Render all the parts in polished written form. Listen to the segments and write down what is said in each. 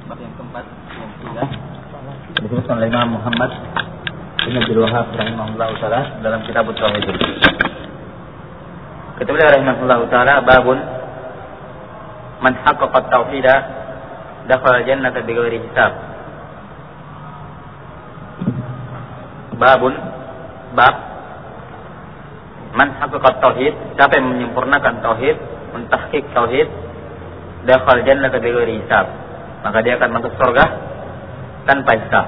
bab yang keempat yang ketiga disebutkan oleh Imam Muhammad bin Abdul Wahhab rahimahullah taala dalam kitab Tauhid. Kata beliau rahimahullah taala, babun man haqqaqa tauhida dakhala jannata bighairi hisab. Babun, bab man haqqaqa tauhid, siapa yang menyempurnakan tauhid, mentahqiq tauhid, dakhala jannata bighairi hisab, maka dia akan masuk surga tanpa hisab.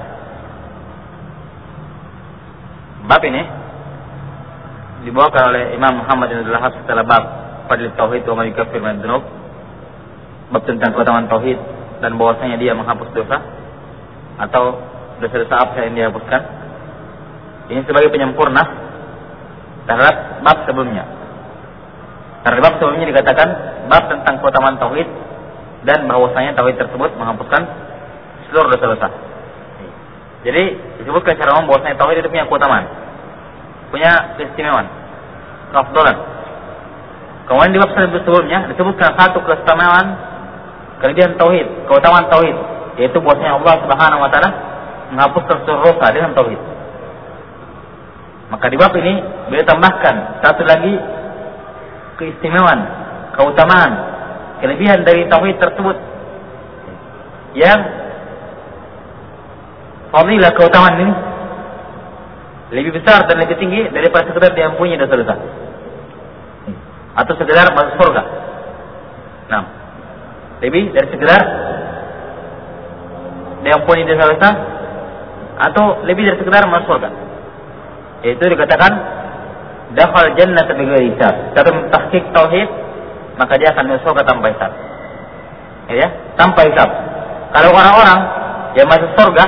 Bab ini dibawakan oleh Imam Muhammad bin Abdul Wahhab setelah bab fadl tauhid wa ma yukaffir min dzunub, bab tentang keutamaan tauhid dan bahwasanya dia menghapus dosa atau dosa-dosa apa yang dihapuskan. Ini sebagai penyempurna terhadap bab sebelumnya. Karena bab sebelumnya dikatakan bab tentang keutamaan tauhid dan bahwasanya tauhid tersebut menghapuskan seluruh dosa-dosa. Jadi disebutkan secara umum bahwasanya tauhid itu punya keutamaan, punya keistimewaan, keafdalan. Kemudian di bab sebelumnya disebutkan satu keistimewaan, kelebihan tauhid, keutamaan tauhid, yaitu bahwasanya Allah Subhanahu wa taala menghapuskan seluruh dosa dengan tauhid. Maka di bab ini beliau tambahkan satu lagi keistimewaan, keutamaan, kelebihan dari tauhid tersebut yang fadilah keutamaan ini lebih besar dan lebih tinggi daripada sekedar diampuni dosa-dosa atau sekedar masuk surga. Nah, lebih dari sekedar diampuni dosa-dosa atau lebih dari sekedar masuk surga. Itu dikatakan dakhal jannata bighairi hisab. Siapa mentahqiq tauhid, maka dia akan masuk surga tanpa hisab. Ya, tanpa hisab. Kalau orang-orang yang masuk surga,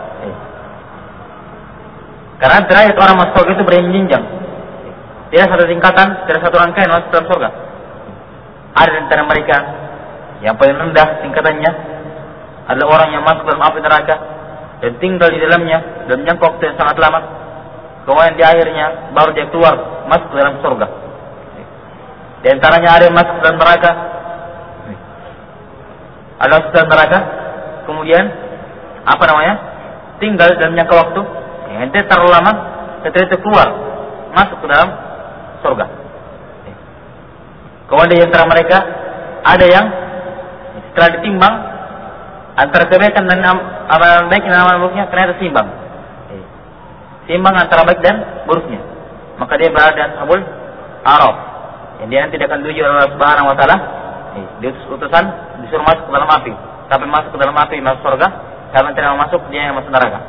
karena derajat orang masuk surga itu berjenjang. Tidak satu tingkatan, tidak satu rangkaian masuk dalam surga. Ada di antara mereka yang paling rendah tingkatannya adalah orang yang masuk dalam api neraka dan tinggal di dalamnya dalam jangka waktu yang sangat lama. Kemudian di akhirnya baru dia keluar masuk ke dalam surga. Di antaranya ada yang masuk ke dalam neraka, ada masuk ke dalam neraka, kemudian tinggal dalam jangka waktu yang tidak terlalu lama, setelah itu keluar masuk ke dalam surga. Kemudian di antara mereka ada yang setelah ditimbang antara kebaikan dan amalan baik dan amalan buruknya ternyata seimbang. Timbang antara baik dan buruknya, maka dia berada di ashabul a'raf, yang dia nanti akan diuji oleh Allah Subhanahu wa taala. Diutus utusan disuruh masuk ke dalam api, tapi masuk ke dalam api masuk surga, kalau tidak mau masuk dia yang masuk neraka.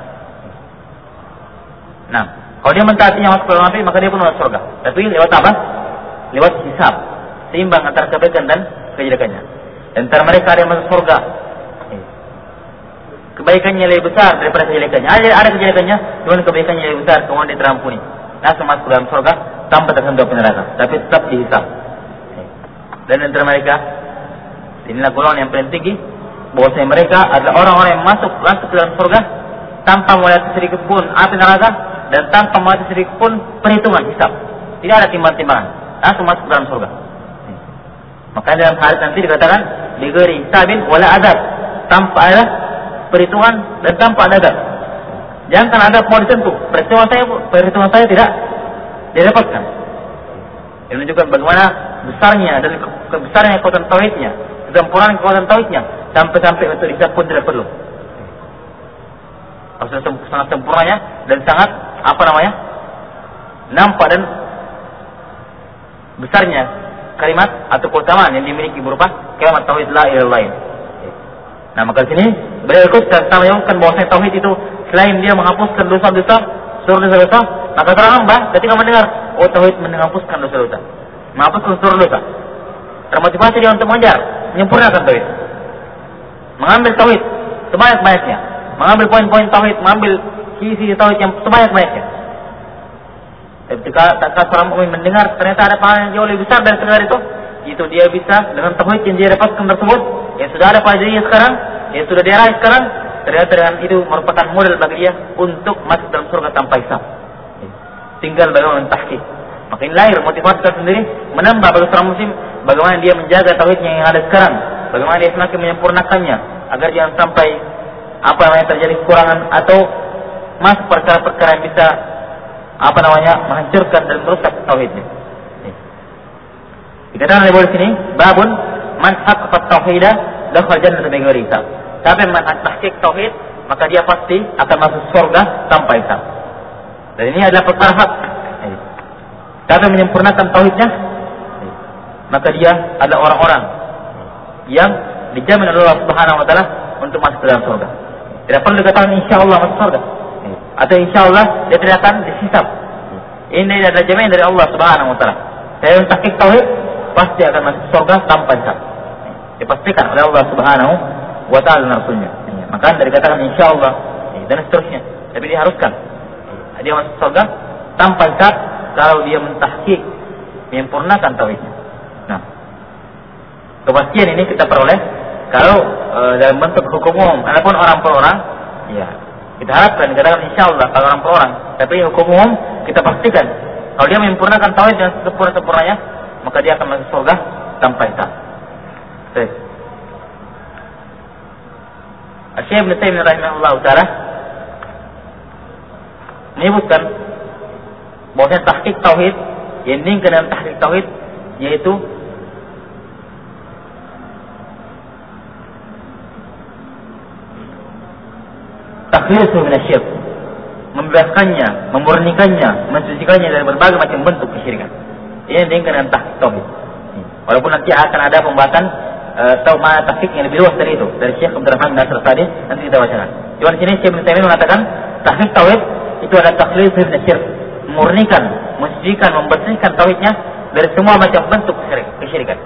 Nah, kalau dia mentaatinya masuk ke dalam api, maka dia pun masuk surga. Tapi lewat apa? Lewat hisab, seimbang antara kebaikan dan kejelekannya. Dan antara mereka ada yang masuk surga, kebaikannya lebih besar daripada kejelekannya. Ada kejelekannya, cuma kebaikannya lebih besar, kemudian dia terampuni. Langsung masuk dalam surga tanpa tersentuh api neraka, tapi tetap dihisab. Dan antara mereka, inilah golongan yang paling tinggi, bahwasanya mereka adalah orang-orang yang masuk langsung ke dalam surga tanpa melihat sedikit pun api neraka dan tanpa melihat sedikit pun perhitungan hisab. Tidak ada timbang-timbangan, langsung masuk ke dalam surga. Maka dalam hadis nanti dikatakan bighairi hisabin wala adab, tanpa ada perhitungan dan tanpa adab. Jangan ada mau disentuh, perhitungan saya tidak didapatkan. Ini menunjukkan bagaimana besarnya dan kebesarannya kekuatan tauhidnya, kesempurnaan kekuatan tauhidnya, sampai untuk hisab pun tidak perlu. Sangat sempurnanya dan sangat nampak dan besarnya kalimat atau keutamaan yang dimiliki berupa kalimat tauhid la ilaha illallah. Nah, maka di sini beliau ikutkan sama yang bahwasanya tauhid itu selain dia menghapuskan dosa-dosa, seluruh dosa-dosa, maka seorang hamba ketika mendengar tauhid menghapuskan dosa-dosa, menghapuskan seluruh dosa, termotivasi dia untuk mengejar, menyempurnakan tauhid, mengambil tauhid sebanyak-banyaknya, mengambil poin-poin tauhid, mengambil isi tauhid yang sebanyak-banyaknya. Ketika seorang mukmin mendengar ternyata ada pahala yang jauh lebih besar dari sekedar itu dia bisa dengan tauhid yang dia dapatkan tersebut, yang sudah ada pada dirinya sekarang, yang sudah dia raih sekarang, ternyata dengan itu merupakan modal bagi dia untuk masuk dalam surga tanpa hisab. Tinggal bagaimana mentahqiq. Maka ini lahir motivasi tersendiri menambah bagi seorang muslim bagaimana dia menjaga tauhidnya yang ada sekarang, bagaimana dia semakin menyempurnakannya, agar jangan sampai terjadi kekurangan atau masuk perkara-perkara yang bisa menghancurkan dan merusak tauhidnya. Dikatakan oleh sini, babun man haqqaqa tauhidah dakhal jannata bighairi hisab. Siapa yang tahqiq tauhid, maka dia pasti akan masuk surga tanpa hisab. Dan ini adalah perkara hak. Siapa yang menyempurnakan tauhidnya, maka dia adalah orang-orang yang dijamin oleh Allah Subhanahu wa taala untuk masuk ke dalam surga. Tidak perlu dikatakan insyaallah masuk surga. Atau insyaallah dia tidak akan dihisab. Ini adalah jaminan dari Allah Subhanahu wa taala. Saya yang tahqiq tauhid pasti akan masuk surga tanpa hisab. Dipastikan oleh Allah Subhanahu wa taala dan Rasulnya. Maka dikatakan insyaallah dan seterusnya. Tapi diharuskan dia masuk surga tanpa hisab kalau dia mentahqiq, menyempurnakan tauhidnya. Nah, kepastian ini kita peroleh kalau dalam bentuk hukum umum. Adapun orang per orang, ya kita harapkan dikatakan insyaallah kalau orang per orang. Tapi hukum umum kita pastikan kalau dia menyempurnakan tauhid dengan sempurna-sempurnanya, maka dia akan masuk surga tanpa hisab. Baik. Syekh Ibnu Taimiyah rahimahullah taala menyebutkan bahwa tahqiq tauhid yang diinginkan dalam tahqiq tauhid yaitu takhlisu minasyirik, membebaskannya, memurnikannya, mensucikannya dari berbagai macam bentuk kesyirikan. Ini yang diinginkan dalam tahqiq tauhid. Walaupun nanti akan ada pembahasan mana tahqiq yang lebih luas dari itu, dari Syekh Abdul Rahman Nasir Sa'di, nanti kita bacakan. Cuma di sini Syekh Ibnu Taimiyah mengatakan tahqiq tauhid itu adalah takhlisu minasyirik, memurnikan, mensucikan, membersihkan tauhidnya dari semua macam bentuk kesyirikan.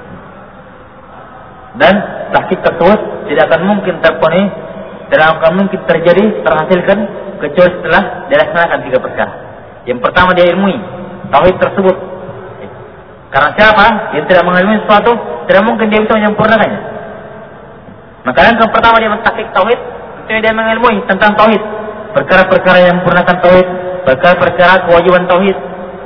Dan tahqiq tersebut tidak akan mungkin terpenuhi, tidak akan mungkin terhasilkan kecuali setelah dilaksanakan 3 perkara. Yang pertama dia ilmui tauhid tersebut. Karena siapa yang tidak mengilmui sesuatu, tidak mungkin dia bisa menyempurnakannya. Maka yang pertama dia mentahqiq tauhid, itu dia mengilmui tentang tauhid, perkara-perkara yang menyempurnakan tauhid, perkara-perkara kewajiban tauhid.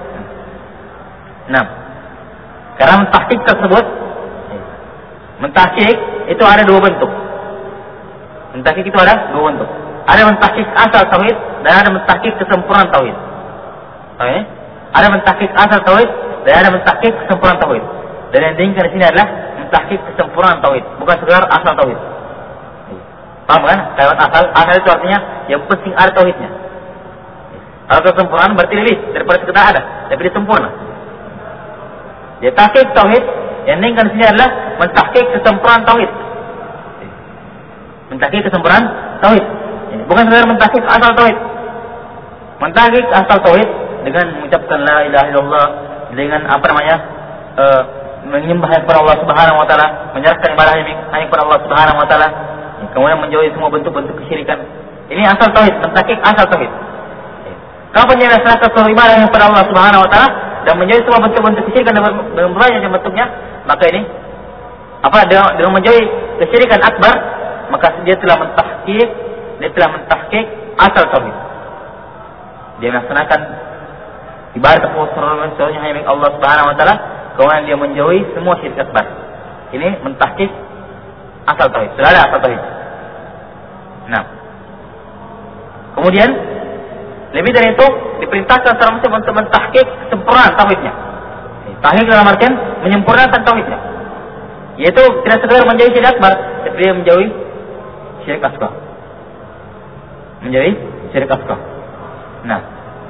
Nah, karena mentahqiq tersebut, mentahqiq itu ada 2 bentuk. Mentahqiq itu ada 2 bentuk. Ada mentahqiq asal tauhid dan ada mentahqiq kesempurnaan tauhid. Oke? Ada mentahqiq asal tauhid dan ada mentahqiq kesempurnaan tauhid. Dan yang diinginkan di sini adalah mentahqiq kesempurnaan tauhid, bukan sekedar asal tauhid. Paham kan? Kalimat asal itu artinya yang penting ada tauhidnya. Kalau kesempurnaan berarti lebih daripada sekedar ada, tapi dia sempurna. Dia tahqiq tauhid, yang diinginkan di sini adalah mentahqiq kesempurnaan tauhid. Mentahqiq kesempurnaan tauhid. Bukan sekedar mentahqiq asal tauhid. Mentahqiq asal tauhid dengan mengucapkan la ilaha illallah, dengan menyembah kepada Allah Subhanahu wa taala, menyerahkan ibadah hanya kepada Allah Subhanahu wa taala, kemudian menjauhi semua bentuk-bentuk kesyirikan. Ini asal tauhid, mentahqiq asal tauhid. Kapan dia melaksanakan seluruh ibadah kepada Allah Subhanahu wa taala dan menjauhi semua bentuk-bentuk kesyirikan dengan berbagai macam bentuknya, maka ini dengan menjauhi kesyirikan akbar, maka dia telah mentahqiq asal tauhid. Dia melaksanakan ibadah seluruhnya hanya milik Allah Subhanahu wa taala, kemudian dia menjauhi semua syirik akbar. Ini mentahqiq asal tauhid, sudah ada asal tauhid. Nah, kemudian lebih dari itu diperintahkan seorang muslim untuk mentahqiq sempurna tauhidnya. Tahqiq dalam artian menyempurnakan tauhidnya, yaitu tidak sekedar menjauhi syirik akbar, tapi dia menjauhi syirik asghar. Menjauhi syirik asghar. Nah,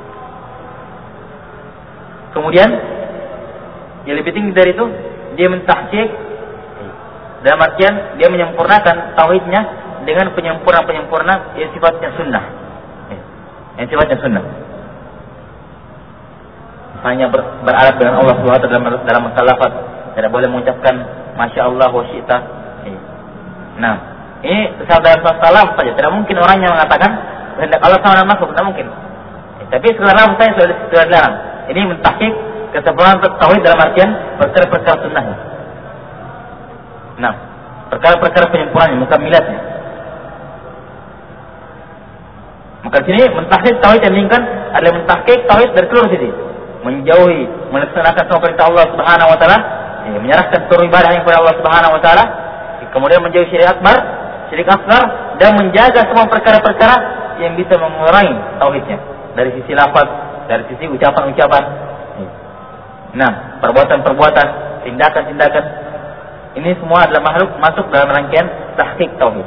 kemudian yang lebih tinggi dari itu, dia mentahqiq dalam artian dia menyempurnakan tauhidnya dengan penyempurna yang sifatnya sunnah. Yang sifatnya sunnah. Hanya beralat dengan Allah SWT dalam masalah lafaz, tidak boleh mengucapkan masya Allah wa syi'ta. Nah, ini dalam masalah saja. Tidak mungkin orang yang mengatakan kehendak Allah sama dengan makhluk, tidak mungkin. Tapi sekarang saya sudah dilarang. Ini mentahqiq kesempurnaan tauhid dalam artian perkara-perkara sunnahnya. Nah, perkara-perkara penyempurnaannya, mukamilatnya. Maka di sini mentahqiq tauhid yang diinginkan adalah mentahqiq tauhid dari seluruh sisi, menjauhi, melaksanakan semua perintah Allah Subhanahu wa taala, menyerahkan seluruh ibadah yang kepada Allah Subhanahu wa taala, kemudian menjauhi syirik akbar, syirik asghar dan menjaga semua perkara-perkara yang bisa mengurangi tauhidnya dari sisi lafaz, dari sisi ucapan-ucapan. Nah, perbuatan-perbuatan, tindakan-tindakan, ini semua adalah makhluk masuk dalam rangkaian tahqiq tauhid.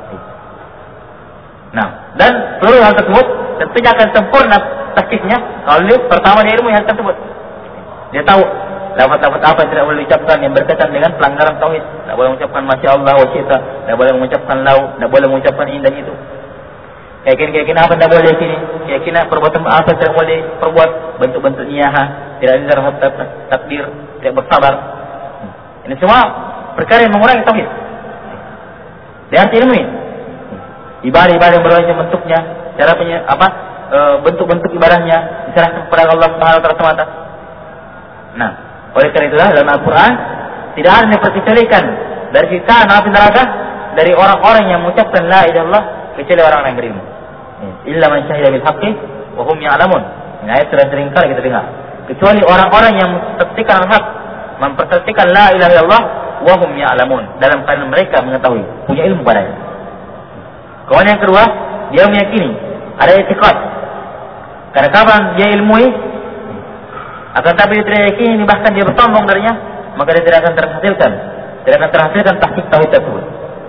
Nah, dan seluruh hal tersebut tentunya akan sempurna tahqiqnya kalau pertama dia ilmu yang tersebut. Dia tahu lafaz-lafaz apa yang tidak boleh diucapkan yang berkaitan dengan pelanggaran tauhid. Tidak boleh mengucapkan masya Allah wa syita, tidak boleh mengucapkan lau, tidak boleh mengucapkan ini dan itu. Keyakinan apa tidak boleh sini, keyakinan perbuatan apa tidak boleh perbuat, bentuk-bentuk niyaha, tidak ada terhadap takdir, tidak bersabar. Ini semua perkara yang mengurangi tauhid. Dia arti ilmu ini. Ibadah-ibadah yang berbagai bentuknya, cara bentuk-bentuk ibadahnya diserahkan kepada Allah Subhanahu wa taala semata. Nah, oleh karena itulah dalam Al-Qur'an tidak ada yang diperkecualikan dari siksa api neraka dari orang-orang yang mengucapkan la ilaha illallah kecuali orang-orang yang berilmu. Illa man syahida bil haqqi wa hum ya'lamun. Ini ayat sudah sering kali kita dengar. Kecuali orang-orang yang mensaksikan al-haq, mempersaksikan la ilaha illallah wa hum ya'lamun, dalam keadaan mereka mengetahui, punya ilmu padanya. Kemudian yang kedua, dia meyakini ada i'tiqad. Karena kapan dia ilmui, akan tapi dia tidak yakini, bahkan dia bersombong darinya, maka dia tidak akan terhasilkan tahqiq tauhid tersebut.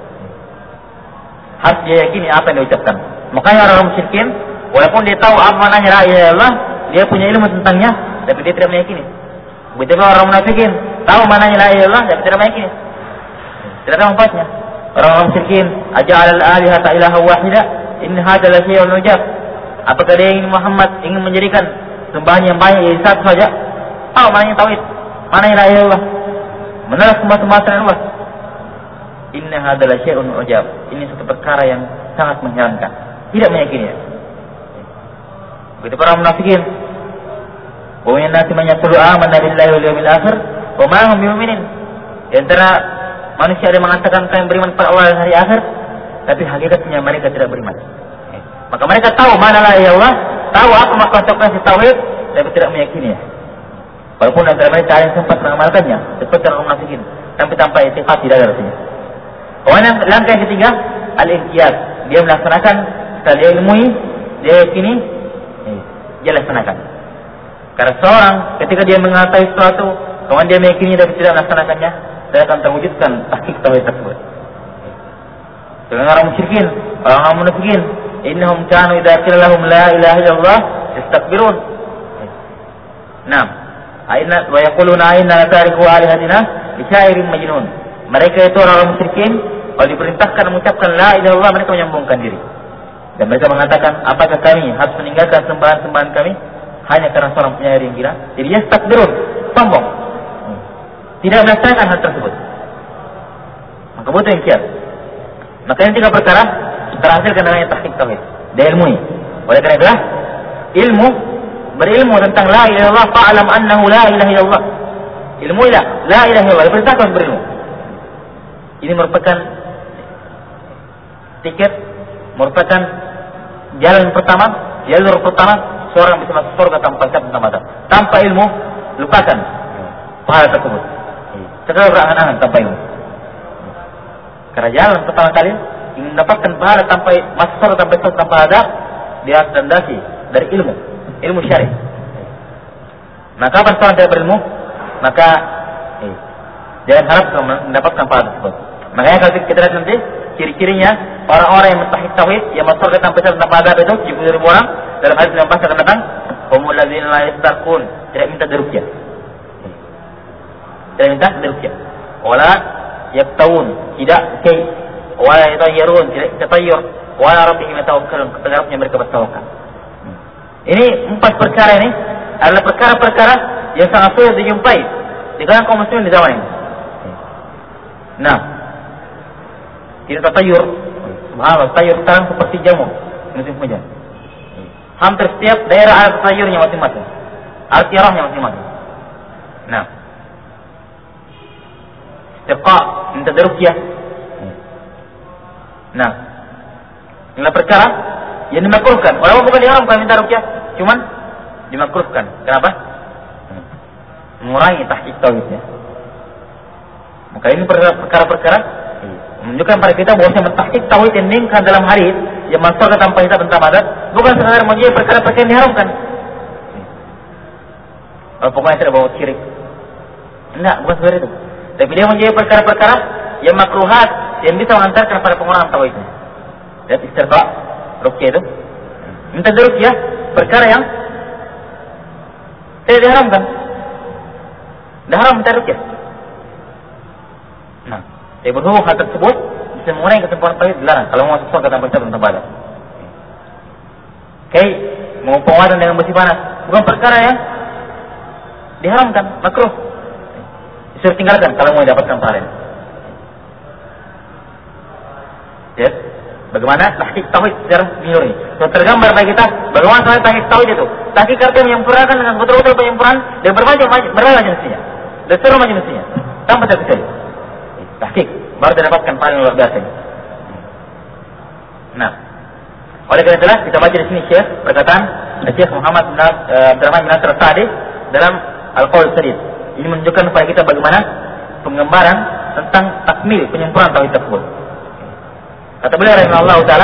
Harus dia yakini apa yang dia ucapkan. Makanya orang musyrikin, walaupun dia tahu apa maknanya la ilaha illallah, dia punya ilmu tentangnya, tapi dia tidak meyakini. Begitu orang munafikin, tahu maknanya la ilaha illallah, tapi tidak meyakini. Tidak ada manfaatnya. Orang musyrikin, aja'al al-alihata ilaha wahida, in hadza la syai'un ujab. Apakah dia ingin Muhammad ingin menjadikan sembahan yang banyak jadi satu saja? Tahu maknanya tauhid, maknanya la ilaha illallah, menolak semua selain Allah. Inna hadza la syai'un ujab. Ini satu perkara yang sangat mengherankan. Tidak meyakini. Begitu para munafikin. Wa min nasi man yaqulu amanna billahi wal yawmil akhir wa ma hum bimu'minin. Di antara manusia ada yang mengatakan kami beriman pada Allah dan hari akhir, tapi hakikatnya mereka tidak beriman. Maka mereka tahu mana la ilaha illallah, tahu apa konsekuensi tauhid, tapi tidak meyakini. Walaupun antara mereka ada yang sempat mengamalkannya, seperti orang munafikin, tapi tanpa i'tiqad tidak ada rasanya. Kemudian langkah yang ketiga, al-inqiyad. Dia melaksanakan, setelah dia ilmui, dia yakini, dia laksanakan. Karena seorang ketika dia mengetahui sesuatu, kemudian dia meyakini tapi tidak melaksanakannya, dia akan terwujudkan tahqiq tauhid tersebut. Dengan orang musyrikin, orang munafikin, innahum kanu idza qila lahum la ilaha illallah yastakbirun. Nah, aina wa yaquluna inna latariku alihatina li syairin majnun. Mereka itu orang musyrikin, kalau diperintahkan mengucapkan la ilaha illallah, mereka menyombongkan diri. Dan mereka mengatakan, apakah kami harus meninggalkan sembahan-sembahan kami hanya karena seorang penyair yang gila? Jadi yastakbirun, sombong. Tidak melaksanakan hal tersebut. Maka butuh inqiyad. Maka yang tiga perkara terhasilkan dengan tahqiq tauhid. Dia ilmui. Oleh karena itulah ilmu, berilmu tentang la ilaha illallah, fa'lam annahu la ilaha illallah. Ilmuilah la ilaha illallah, diperintahkan berilmu. Ini merupakan tiket, merupakan jalan pertama, jalur pertama seorang bisa masuk surga tanpa hisab dan azab. Tanpa ilmu, lupakan pahala tersebut. Sekedar berangan-angan tanpa ilmu. Karena jalan pertama kali ingin mendapatkan pahala tanpa masuk surga tanpa hisab tanpa azab, dia harus landasi dari ilmu syar'i. Maka kapan seorang tidak berilmu, maka jangan harap mendapatkan pahala tersebut. Makanya kalau kita lihat nanti ciri-cirinya orang-orang yang mentahqiq tauhid, yang masuk ke tanpa hisab tanpa azab itu 70.000 orang dalam hadis yang pas akan datang, humul ladzina la yastarqun, tidak minta diruqyah. Tidak minta diruqyah. Wala yaktawun, tidak kay, wala yatayyarun, tidak tatayyur, wala rabbihim yatawakkalun, kepada mereka bertawakal. Ini 4 perkara ini adalah perkara-perkara yang sangat sulit dijumpai di kalangan kaum muslimin di zaman ini. Nah, tidak tatayur. Subhanallah, tatayur sekarang seperti jamu musim hujan. Hampir setiap daerah ada tatayurnya masing-masing, al-qirahnya masing-masing. Nah, istiqa, minta diruqyah. Nah, inilah perkara yang dimakruhkan. Walaupun bukan diharamkan minta ruqyah, cuman dimakruhkan. Kenapa? Mengurangi tahqiq tauhidnya. Maka ini perkara-perkara menunjukkan pada kita bahwasanya mentahqiq tauhid yang diinginkan dalam hadis yang masuk ke tanpa hisab dan tanpa adab bukan sekadar menjadi perkara-perkara yang diharamkan. Pokoknya tidak bawa syirik. Enggak, bukan seperti itu. Tapi dia menjadi perkara-perkara yang makruhat yang bisa mengantarkan pada pengurangan tauhidnya. Dan istirqa, ruqyah itu minta ruqyah perkara yang tidak diharamkan. Tidak haram minta ruqyah. Nah, jadi berhubung hal tersebut bisa mengurangi kesempurnaan tauhid dilarang kalau mau masuk surga tanpa hisab dan tanpa adab. Kayak mau penguatan dengan besi panas bukan perkara yang diharamkan, makruh. Disuruh tinggalkan kalau mau dapatkan pahala. Ya, bagaimana tahqiq tauhid secara menyeluruh. So, tergambar bagi kita bagaimana soal tahqiq tauhid itu. Tahqiq artinya menyempurnakan dengan betul-betul penyempurnaan dan berbagai jenisnya. Dan seluruh macam jenisnya tanpa terkecuali. Tahqiq baru didapatkan pahala yang luar biasa. Nah, oleh karena itulah kita baca di sini Syekh perkataan Syekh Muhammad bin Abdurrahman bin Nasr As-Sa'di dalam Al-Qaul Sadid. Ini menunjukkan kepada kita bagaimana penggambaran tentang takmil penyempurnaan tauhid tersebut. Kata beliau rahimahullah taala,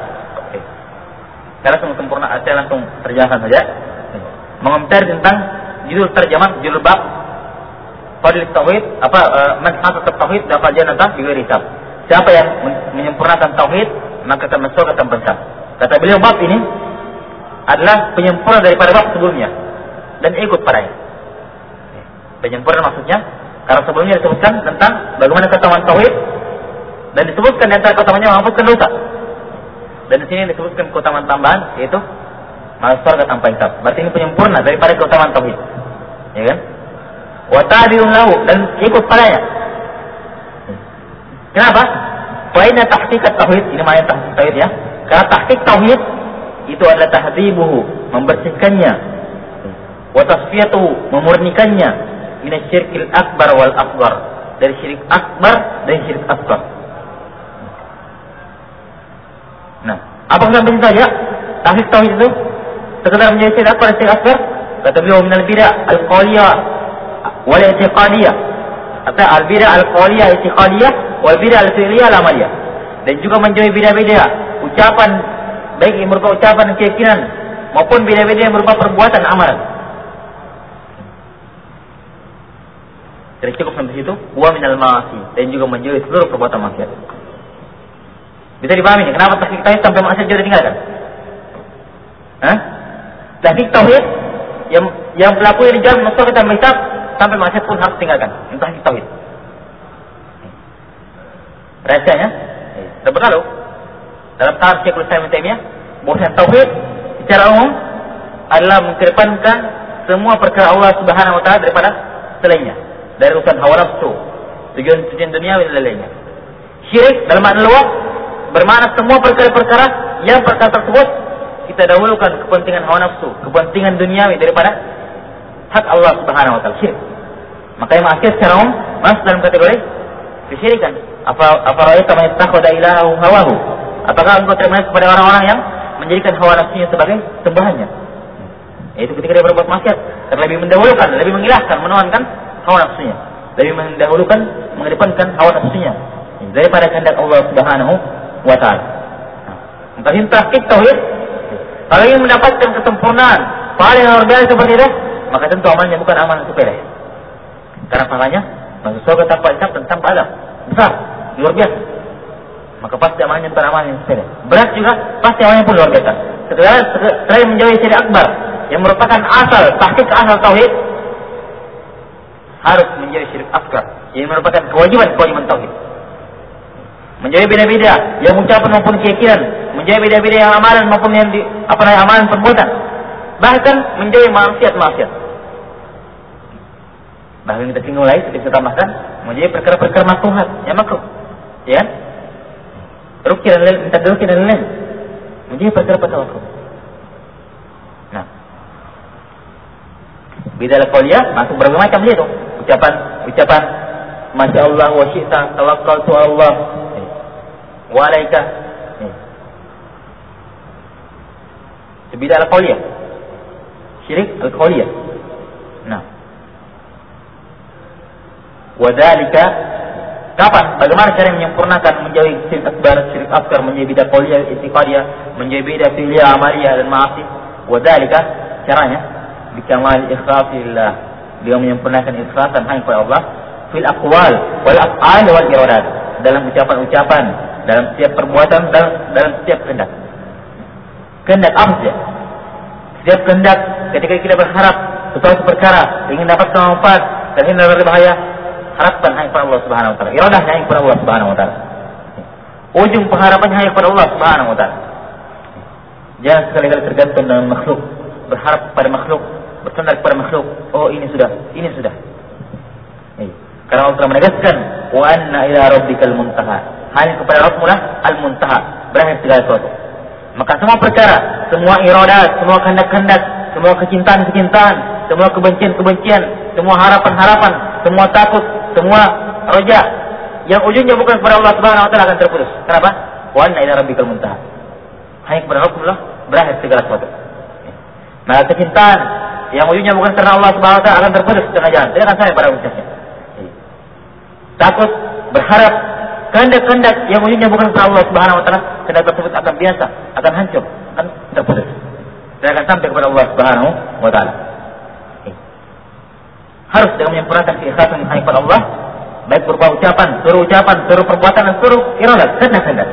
saya langsung terjemahkan saja. Mengomentari tentang judul terjemah judul bab Fadil Tauhid man haqqaq tauhid dapat jannah bi ghairi hisab. Siapa yang menyempurnakan tauhid maka akan masuk ke tanpa hisab. Kata beliau bab ini adalah penyempurna daripada bab sebelumnya dan ikut padanya. Penyempurna maksudnya karena sebelumnya disebutkan tentang bagaimana keutamaan tauhid dan disebutkan di antara keutamaannya menghapuskan dosa. Dan di sini disebutkan keutamaan tambahan yaitu masuk surga tanpa hisab. Berarti ini penyempurna daripada keutamaan tauhid. Ya kan? Wa tabi'un lahu dan ikut padanya. Kenapa? Wa inna tahqiq tauhid, ini makna tahqiq tauhid ya. Karena tahqiq tauhid itu adalah tahdzibuhu, membersihkannya. Wa tasfiyatuhu, memurnikannya min asyirkil akbar wal asghar, dari syirik akbar dan syirik asghar. Nah, apakah sampai saja tahqiq tauhid itu sekedar menjadi syirik akbar dan syirik asghar? Kata beliau minal bid'ah al-qawliyah wal i'tiqadiyah. Atau al-bid'ah al-qawliyah i'tiqadiyah wal bid'ah al-fi'liyah al-amaliyah. Dan juga menjauhi bid'ah-bid'ah ucapan baik yang berupa ucapan dan keyakinan maupun bid'ah-bid'ah yang berupa perbuatan amalan. Jadi cukup sampai situ. Wa minal ma'asi, dan juga menjauhi seluruh perbuatan maksiat. Bisa dipahami kenapa tahqiq tauhid sampai maksiat juga ditinggalkan? Tahqiq tauhid yang pelaku yang dijalan masuk ke dalam hisab sampai maksiat pun harus tinggalkan. Itu tahqiq tauhid. Rahasianya terberlalu dalam tarikh Syekhul Islam Ibnu Taimiyah bahwa tauhid secara umum adalah mengedepankan semua perkara Allah Subhanahu wa taala daripada selainnya, dari urusan hawa nafsu, tujuan dunia dan lainnya. Syirik dalam makna luas bermakna semua perkara-perkara yang perkara tersebut kita dahulukan kepentingan hawa nafsu, kepentingan duniawi daripada hak Allah Subhanahu wa taala, syirik. Makanya maksiat secara umum masuk dalam kategori kesyirikan. Apa ra'aita man ittakhadha ilahahu hawahu? Apakah engkau termasuk kepada orang-orang yang menjadikan hawa nafsunya sebagai sembahannya? Yaitu ketika dia berbuat maksiat, lebih mendahulukan, lebih mengilahkan, menuhankan hawa nafsunya, lebih mendahulukan, mengedepankan hawa nafsunya daripada kehendak Allah Subhanahu wa taala. Maka ini tahqiq tauhid. Kalau ingin mendapatkan kesempurnaan pahala yang luar biasa seperti itu, maka tentu amalnya bukan amal sepele. Karena pahalanya masuk surga tanpa hisab dan tanpa adab. Besar, luar biasa. Maka pasti amalnya bukan amal yang sepele. Berat juga, pasti amalnya pun luar biasa. Setelah menjauhi syirik akbar yang merupakan asal, tahqiq asal tauhid, harus menjauhi syirik asghar yang merupakan kewajiban tauhid. Menjauhi beda-beda yang ucapan maupun keyakinan, menjauhi beda-beda yang amalan maupun yang amalan perbuatan. Bahkan menjauhi maksiat. Bahkan kita tinggal mulai kita tambahkan menjadi perkara-perkara makruhat, yang makruh. Ya. Ruqyah dan lain, minta ruqyah dan lain. Menjadi perkara-perkara makruh. Nah. Bid'ah qauliyah masuk berbagai macam dia tu. Ucapan Masya Allah wa syi'ta tawakkaltu Allah wa alaika. Bid'ah al-qauliyah. Syirik al-qauliyah. Nah. Wadhalika Kapan? Bagaimana cara menyempurnakan menjauhi syirik akbar, syirik asghar, menjauhi bidah qauliyah, i'tiqadiyah, menjauhi bidah fi'liyah, amaliyah dan ma'asi? Wa dzalika caranya bikamal ikhlasillah. Dia menyempurnakan ikhlasan hanya kepada Allah fil aqwal wal af'al wal iradat. Dalam ucapan-ucapan, dalam setiap perbuatan, dalam setiap kehendak. Kehendak apa saja? Setiap kehendak ketika kita berharap sesuatu perkara, ingin dapat manfaat, terhindar dari bahaya, harapkan hanya kepada Allah Subhanahu wa taala. Iradah hanya kepada Allah Subhanahu wa taala. Ujung pengharapan hanya kepada Allah Subhanahu wa taala. Jangan sekali-kali tergantung dengan makhluk, berharap kepada makhluk, bersandar kepada makhluk. Oh, ini sudah. Karena Allah telah menegaskan, wa anna ila rabbikal muntaha. Hanya kepada Rabbmu lah al-muntaha, berakhir segala sesuatu. Maka semua perkara, semua iradat, semua kehendak-kehendak, semua kecintaan-kecintaan, semua kebencian-kebencian, semua harapan-harapan, semua takut, semua roja yang ujungnya bukan kepada Allah Subhanahu wa taala akan terputus. Kenapa? Wa anna ila rabbikal muntaha. Hanya kepada Rabbullah berakhir segala sesuatu. Maka kecintaan yang ujungnya bukan karena Allah Subhanahu wa taala akan terputus di tengah jalan. Dia akan sampai pada puncaknya. Takut, berharap, kehendak-kehendak yang ujungnya bukan kepada Allah Subhanahu wa taala, kehendak tersebut akan biasa, akan hancur, akan terputus. Dia akan sampai kepada Allah Subhanahu wa taala. Harus dengan menyempurnakan keikhlasan hanya kepada Allah, baik berupa ucapan, seluruh perbuatan dan seluruh iradat, kehendak.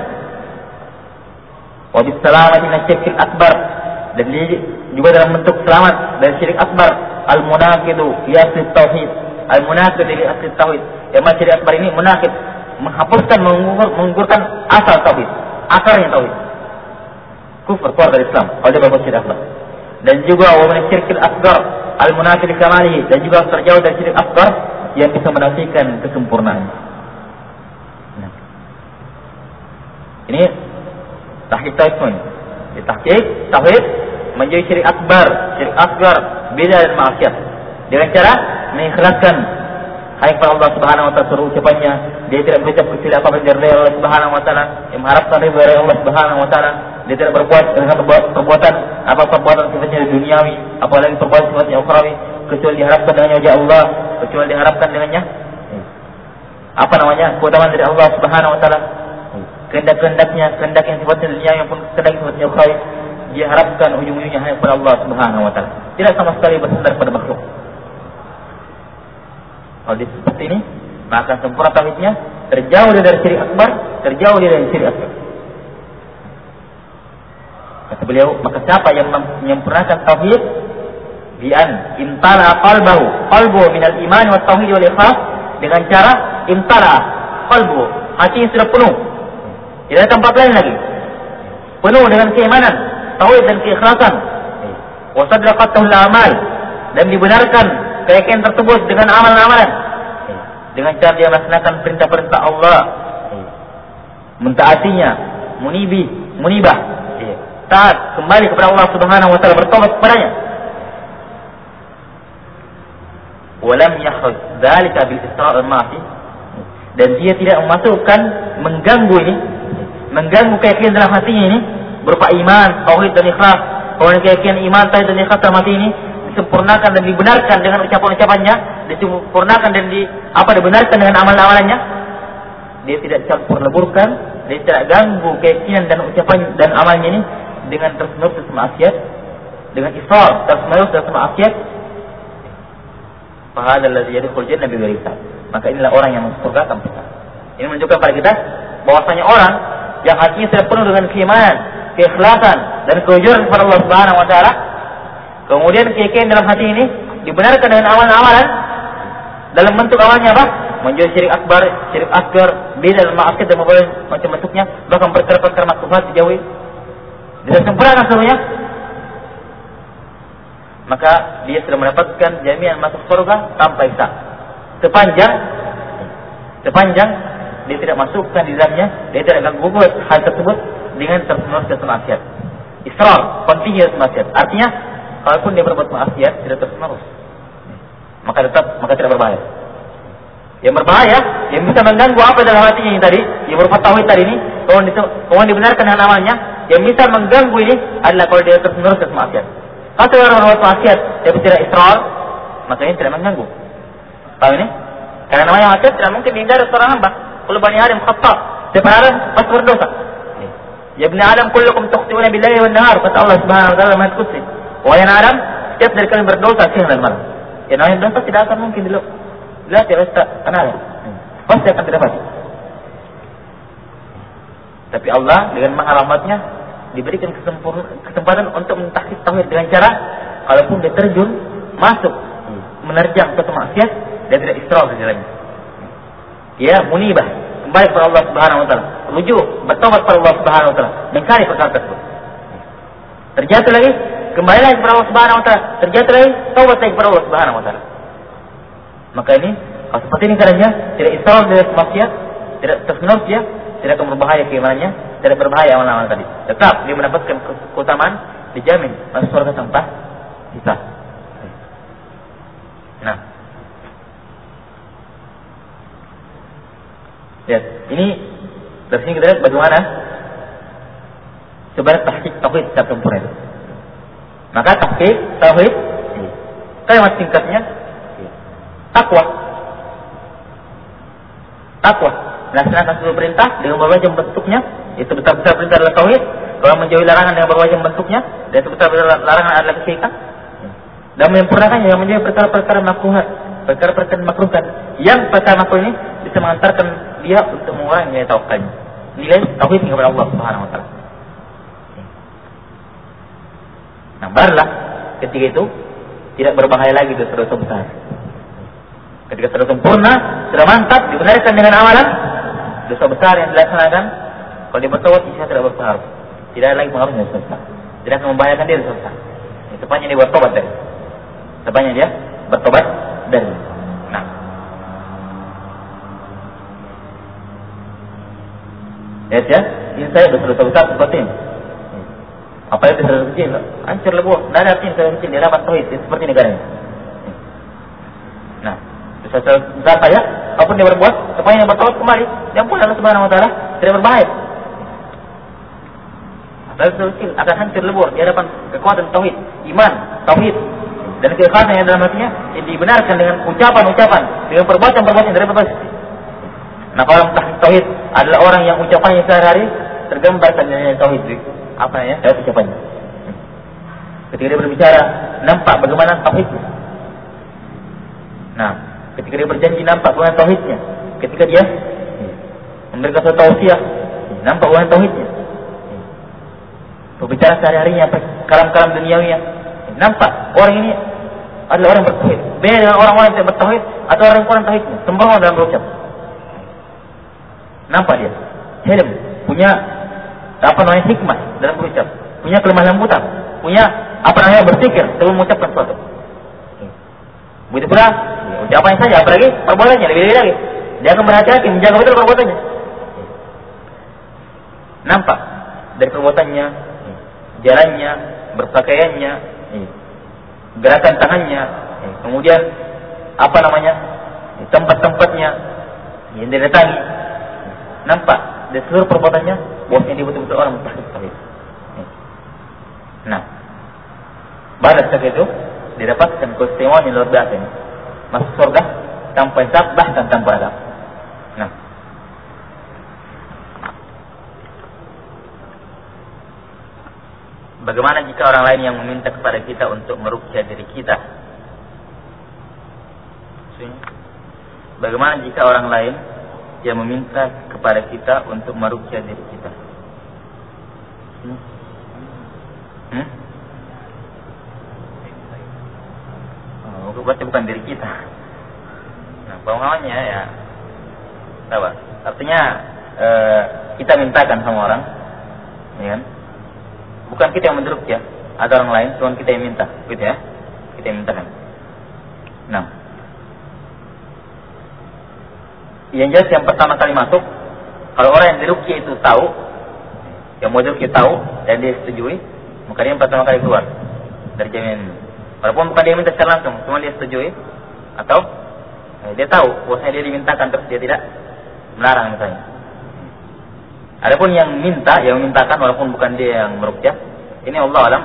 Wa bisalamati minasyirkil akbar, dan juga dalam bentuk selamat dari syirik akbar, al-munaqidu li asli tauhid, al-munaqidu li asli tauhid. Yang syirik akbar ini munaqid, menghapuskan, menggugurkan asal tauhid, akarnya tauhid. Kufur, keluar dari Islam kalau dia berbuat syirik akbar. Dan juga wa minasyirkil akbar, al-munaqid li kamalihi, dan juga terjauh dari syirik akbar yang bisa menafikan kesempurnaan. Nah. Ini tahqiq tauhid. Tahqiq tauhid menjadi syirik akbar, syirik asghar, beda dan maksiat. Dengan cara mengikhlaskan hanya kepada Allah Subhanahu wa taala seluruh ucapannya, dia tidak berucap kecuali apa yang dari Allah Subhanahu wa taala, yang mengharapkan ridha dari Allah Subhanahu wa taala. Dia tidak berbuat dengan perbuatan sifatnya duniawi, apalagi perbuatan sifatnya ukhrawi, kecuali diharapkan dengannya wajah Allah, kecuali diharapkan dengannya keutamaan dari Allah Subhanahu wa taala. Kehendak-kehendaknya, kehendak yang sifatnya duniawi maupun kehendak yang sifatnya ukhrawi, dia harapkan ujung-ujungnya hanya kepada Allah Subhanahu wa taala. Tidak sama sekali bersandar pada makhluk. Kalau seperti ini, maka sempurna tauhidnya, terjauh dari syirik akbar, terjauh dari syirik asghar. Kata beliau, maka siapa yang menyempurnakan tauhid, bi'an imtala qalbuhu minal iman wa tauhid wal ikhlas, dengan cara imtala qalbuhu, hatinya sudah penuh, tidak ada tempat lain lagi, penuh dengan keimanan, tauhid dan keikhlasan, wa sadaqatul amal, dan dibenarkan keyakinan tersebut dengan amalan-amalan, dengan cara dia melaksanakan perintah-perintah Allah, mentaatinya, munibah, taat kembali kepada Allah Subhanahu wa taala, bertobat kepadanya. Walam yakhruj dzalika bil israr' al ma'asi, dan dia tidak memasukkan, mengganggu keyakinan dalam hatinya ini berupa iman, tauhid dan ikhlas. Kalau keyakinan iman, tauhid dan ikhlas dalam hati ini disempurnakan dan dibenarkan dengan ucapan-ucapannya, disempurnakan dan dibenarkan dengan amal-amalannya, dia tidak campur leburkan, dia tidak ganggu keyakinan dan ucapan dan amalnya ini dengan terus-menerus maksiat, dengan israr terus-menerus maksiat. Fahadha alladhi yadkhul jannah bighairi hisab, maka inilah orang yang masuk surga tanpa hisab. Ini menunjukkan pada kita bahwasanya orang yang hatinya sudah penuh dengan keimanan, keikhlasan dan kejujuran kepada Allah Subhanahu wa taala, kemudian keyakinan dalam hati ini dibenarkan dengan amalan-amalan, dalam bentuk amalnya apa? Menjauhi syirik akbar, syirik asghar, beda dan maksiat dan macam bentuknya, bahkan perkara-perkara makruhat dijauhi, tidak sempurna semuanya, maka dia sudah mendapatkan jaminan masuk surga tanpa hisab. Sepanjang dia tidak masukkan di dalamnya, dia tidak akan gugur hal tersebut dengan terus-menerus maksiat. Israr, continuous maksiat. Artinya, kalaupun dia berbuat maksiat tidak terus-menerus, maka tidak berbahaya. Yang berbahaya, yang bisa mengganggu apa dalam hatinya ini tadi, yang berupa tauhid tadi ini, kalau dibenarkan dengan amalnya, yang bisa mengganggu ini adalah kalau dia terus-menerus maksiat. Kalau orang berbuat maksiat, dia tidak israr, maka ini tidak mengganggu. Tahu ini? Karena namanya maksiat tidak mungkin dihindari seorang hamba. Kullu bani Adam khata'. Setiap orang pasti berdosa. Ya bani Adam kullukum tukhti'una bil-laili wan-nahar. Kata Allah Subhanahu wa taala dalam ayat Qudsi. Wahai anak Adam, setiap dari kalian berdosa siang dan malam. Ya namanya dosa tidak akan mungkin dulu. Lihat ya Ustaz, kenal. Pasti akan terdapat. Tapi Allah dengan maha rahmatnya diberikan kesempatan untuk mentahqiq tauhid dengan cara kalaupun dia terjun masuk menerjang suatu maksiat dia tidak israr di dalamnya. Dia munibah, kembali kepada Allah Subhanahu wa taala, rujuk, bertobat kepada Allah Subhanahu wa taala, mengingkari perkara tersebut. Terjatuh lagi, kembali lagi kepada Allah Subhanahu wa taala, terjatuh lagi, taubat lagi kepada Allah Subhanahu wa taala. Maka ini kalau seperti ini caranya tidak israr dari maksiat, tidak terus dia tidak akan berbahaya keimanannya, tidak berbahaya amal-amal tadi. Tetap dia mendapatkan keutamaan, dijamin masuk surga tanpa hisab. Nah, ya, ini dari sini kita lihat bagaimana sebenarnya tahqiq tauhid secara sempurna itu. Maka tahqiq tauhid kalimat singkatnya takwa. Takwa melaksanakan seluruh perintah dengan berbagai bentuknya, itu betul-betul perintah adalah tauhid. Kalau menjauhi larangan dengan berbagai bentuknya, dan itu betul-betul larangan adalah kesyirikan. Dan menyempurnakannya yang menjadi perkara-perkara makruhat, perkara-perkara makruhkan. Yang perkara makruh ini bisa mengantarkan dia untuk mengurangi nilai tauhidnya, nilai tauhid kepada Allah Subhanahu wa taala. Nah, barulah ketika itu tidak berbahaya lagi dosa-dosa besar. Ketika sudah sempurna, sudah mantap, dibenarkan dengan amalan, dosa besar yang dilaksanakan, kalau dia bertobat, insya tidak berpengaruh. Tidak ada lagi pengaruhnya dosa besar. Tidak akan membahayakan dia dosa besar. Sepanjang dia bertobat dari. Sepanjang dia bertobat dari. Nah, lihat ya, ini saya dosa-dosa besar seperti ini. Apa itu dosa kecil? Hancur lebur. Tidak ada artinya dosa kecil. Dia dapat tauhid seperti negara ini. Nah, dosa besar saja, apapun dia berbuat, sepanjang dia bertobat kembali, diampuni Allah Subhanahu wa taala, tidak berbahaya. Dosa kecil akan hancur lebur di hadapan kekuatan tauhid, iman, tauhid, dan keikhlasan yang dalam hatinya yang dibenarkan dengan ucapan-ucapan, dengan perbuatan-perbuatan dari berbagai sisi. Nah, kalau tahqiq tauhid adalah orang yang ucapannya sehari-hari tergambar dengan tauhid, apa ya? Dari ucapannya. Ketika dia berbicara, nampak bagaimana tauhidnya. Nah, ketika dia berjanji nampak bagaimana tauhidnya. Ketika dia memberikan suatu tausiah, nampak bagaimana tauhidnya. Berbicara sehari-harinya, kalam-kalam duniawinya, nampak orang ini adalah orang bertauhid. Beda dengan orang-orang yang tidak bertauhid atau orang yang kurang tauhidnya, sembrono dalam berucap. Nampak dia, helm, punya hikmah dalam berucap, punya kelemah lembutan, punya berpikir sebelum mengucapkan sesuatu. Begitu pula ucapannya saja, apalagi perbuatannya lebih-lebih lagi. Dia akan berhati-hati menjaga betul perbuatannya. Nampak dari perbuatannya, jalannya, berpakaiannya, gerakan tangannya, kemudian tempat-tempatnya yang dia datangi. Nampak dari seluruh perbuatannya bahwasanya dia betul-betul orang mustahil tauhid. Nah, pada saat itu didapatkan keistimewaan yang luar biasa ini. Masuk surga tanpa hisab, bahkan tanpa azab. Nah, bagaimana jika orang lain yang meminta kepada kita untuk meruqyah diri kita? Bagaimana jika orang lain yang meminta kepada kita untuk meruqyah diri kita? Berarti bukan diri kita. Nah, pemahamannya ya, apa? Artinya kita mintakan sama orang, ya kan? Bukan kita yang meruqyah atau orang lain, cuma kita yang minta, gitu ya? Kita yang mintakan. Nah, yang jelas yang pertama kali masuk, kalau orang yang diruqyah itu tahu, yang mau diruqyah tahu dan dia setujui, maka dia yang pertama kali keluar dari jaminan. Walaupun bukan dia minta secara langsung, cuma dia setujui atau dia tahu bahwasanya dia dimintakan terus dia tidak melarang misalnya. Adapun yang memintakan walaupun bukan dia yang meruqyah, ini Allah alam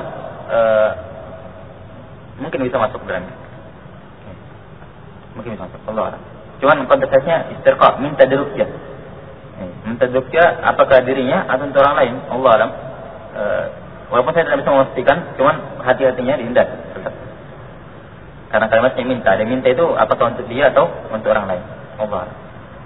mungkin bisa masuk dalamnya. Mungkin bisa masuk, Allah alam. Cuman konteksnya istirqa, minta diruqyah. Minta ruqyah apakah dirinya atau untuk orang lain? Allah alam. Walaupun saya tidak bisa memastikan, cuman hati-hatinya dihindari tetap. Karena kalimatnya minta. Dia minta itu apakah untuk dia atau untuk orang lain? Allah alam.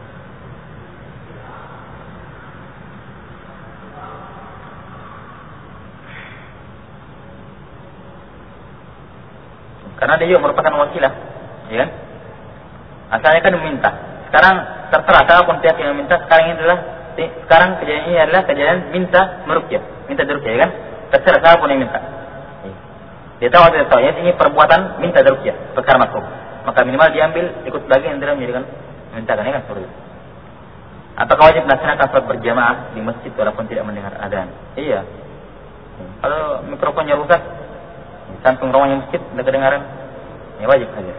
Karena dia juga merupakan wasilah, ya kan? Asalnya kan meminta. Sekarang terserah siapapun pihak yang meminta. Sekarang kejadian ini adalah kejadian minta meruqyah, minta diruqyah, ya kan? Terserah siapapun yang minta. Dia tahu atau tidak tahu, ya, ini perbuatan minta diruqyah, perkara makruh. Maka minimal diambil ikut bagian yang tidak menjadikan memintakan, ya kan? Apakah wajib melaksanakan salat berjamaah di masjid walaupun tidak mendengar adzan? Iya. Kalau mikrofonnya rusak, samping rumahnya masjid tidak kedengaran, ya wajib hadir.